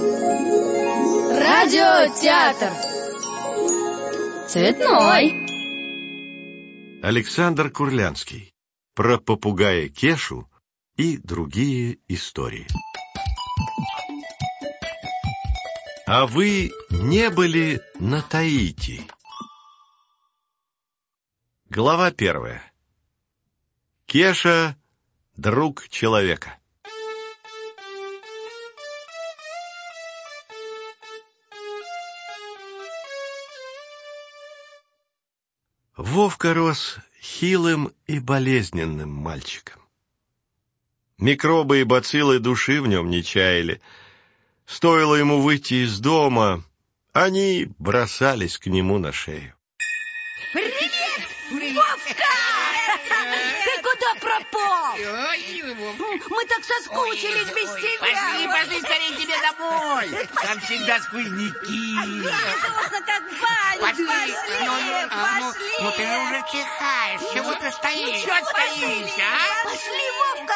Радиотеатр. Цветной. Александр Курлянский. Про попугая Кешу и другие истории. А вы не были на Таити? Глава 1. Кеша — друг человека. Вовка рос хилым и болезненным мальчиком. Микробы и бациллы души в нем не чаяли. Стоило ему выйти из дома, они бросались к нему на шею. Привет, Вовка! Ты куда пропал? Мы так соскучились без тебя. Пошли скорее тебе домой. Там всегда сквозняки. Грустно как бальник. Пошли. Ну ты же уже чихаешь. Чего ты стоишь? Чего стоишь, а? Пошли, Вовка.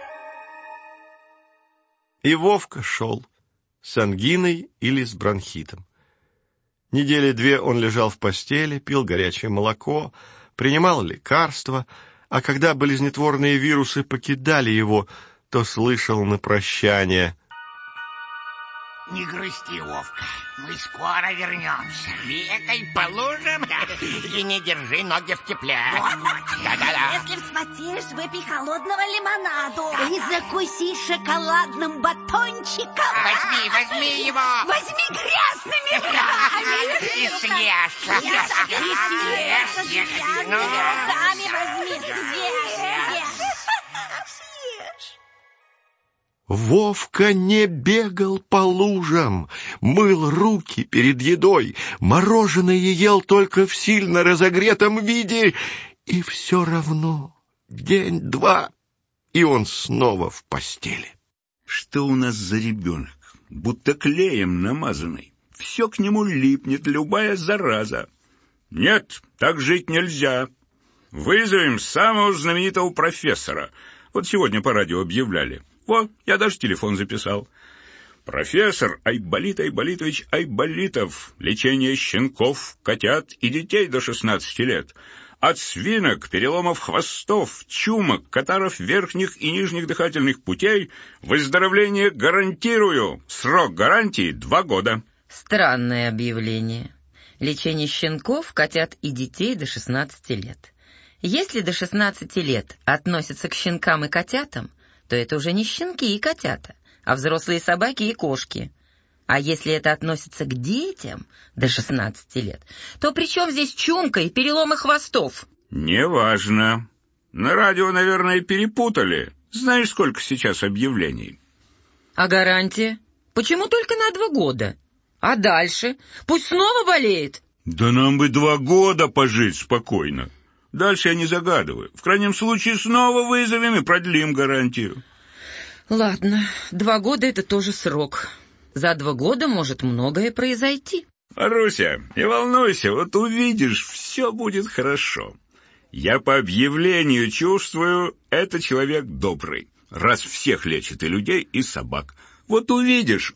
И Вовка шел с ангиной или с бронхитом. Недели 2 он лежал в постели, пил горячее молоко, принимал лекарства, а когда болезнетворные вирусы покидали его, то слышал на прощание: Не грусти, Вовка, мы скоро вернемся. Бегай по лужам и не держи ноги в тепле. Да-да-да. Если вспотеешь, выпей холодного лимонаду и закуси шоколадным батончиком. Возьми его. Возьми грязными руками. И съешь. Руками возьми. Съешь. Вовка не бегал по лужам, мыл руки перед едой, мороженое ел только в сильно разогретом виде, и все равно день-два, и он снова в постели. Что у нас за ребенок? Будто клеем намазанный. Все к нему липнет, любая зараза. Нет, так жить нельзя. Вызовем самого знаменитого профессора. Вот сегодня по радио объявляли. Вот, я даже телефон записал. Профессор Айболит Айболитович Айболитов. Лечение щенков, котят и детей до 16 лет. От свинок, переломов хвостов, чумок, катаров верхних и нижних дыхательных путей выздоровление гарантирую. Срок гарантии 2 года. Странное объявление. Лечение щенков, котят и детей до 16 лет. Если до 16 лет относятся к щенкам и котятам, то это уже не щенки и котята, а взрослые собаки и кошки. А если это относится к детям до 16 лет, то при чем здесь чумка и переломы хвостов? Неважно. На радио, наверное, перепутали. Знаешь, сколько сейчас объявлений? А гарантия? Почему только на 2 года? А дальше? Пусть снова болеет? Да нам бы 2 года пожить спокойно. Дальше я не загадываю. В крайнем случае снова вызовем и продлим гарантию. Ладно, 2 года — это тоже срок. За 2 года может многое произойти. Маруся, не волнуйся, вот увидишь, все будет хорошо. Я по объявлению чувствую, это человек добрый, раз всех лечит и людей, и собак. Вот увидишь.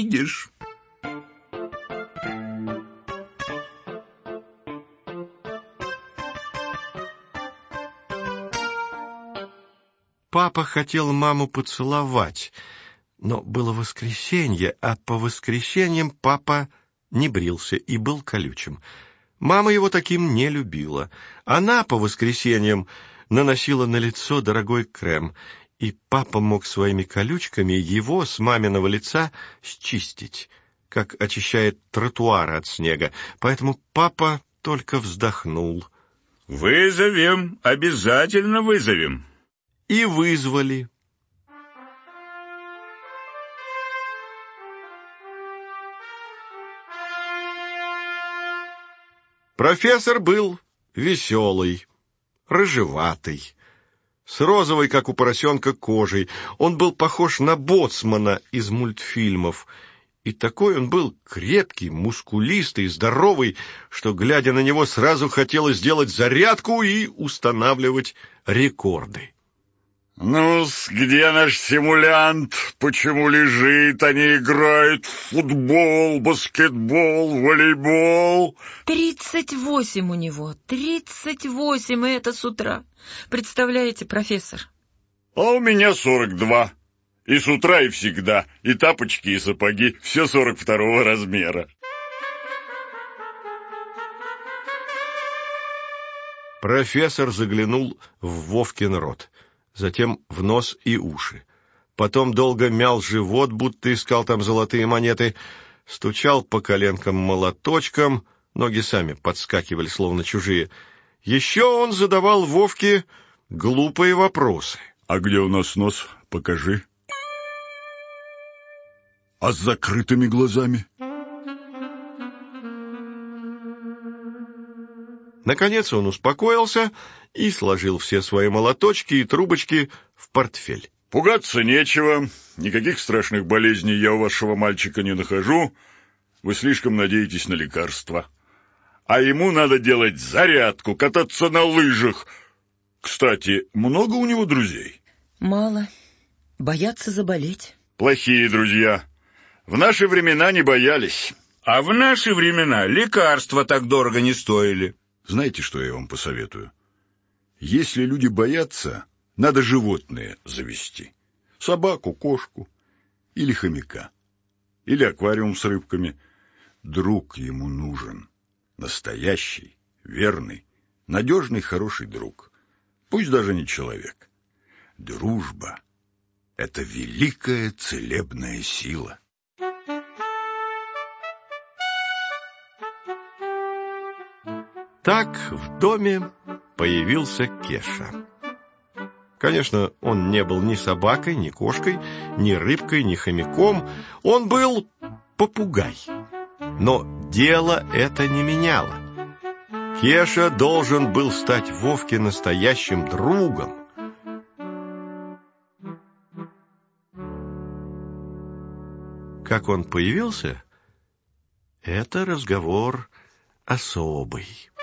Папа хотел маму поцеловать, но было воскресенье, а по воскресеньям папа не брился и был колючим. Мама его таким не любила. Она по воскресеньям наносила на лицо дорогой крем, и папа мог своими колючками его с маминого лица счистить, как очищает тротуары от снега. Поэтому папа только вздохнул. Вызовем, обязательно вызовем. И вызвали. Профессор был веселый, рыжеватый, с розовой, как у поросенка, кожей. Он был похож на боцмана из мультфильмов. И такой он был крепкий, мускулистый, здоровый, что, глядя на него, сразу хотелось сделать зарядку и устанавливать рекорды. Ну-с, где наш симулянт? Почему лежит, а не играет в футбол, баскетбол, волейбол? 38 у него, 38, и это с утра. Представляете, профессор? А у меня 42. И с утра, и всегда. И тапочки, и сапоги. Все 42-го размера. Профессор заглянул в Вовкин рот, затем в нос и уши. Потом долго мял живот, будто искал там золотые монеты, стучал по коленкам молоточком, ноги сами подскакивали, словно чужие. Еще он задавал Вовке глупые вопросы. А где у нас нос? Покажи. А с закрытыми глазами? Наконец он успокоился и сложил все свои молоточки и трубочки в портфель. Пугаться нечего, никаких страшных болезней я у вашего мальчика не нахожу. Вы слишком надеетесь на лекарства. А ему надо делать зарядку, кататься на лыжах. Кстати, много у него друзей? Мало. Боятся заболеть. Плохие друзья. В наши времена не боялись. А в наши времена лекарства так дорого не стоили. Знаете, что я вам посоветую? Если люди боятся, надо животное завести. Собаку, кошку или хомяка. Или аквариум с рыбками. Друг ему нужен. Настоящий, верный, надежный, хороший друг. Пусть даже не человек. Дружба — это великая целебная сила. Так в доме появился Кеша. Конечно, он не был ни собакой, ни кошкой, ни рыбкой, ни хомяком. Он был попугай. Но дело это не меняло. Кеша должен был стать Вовке настоящим другом. Как он появился, это разговор особый.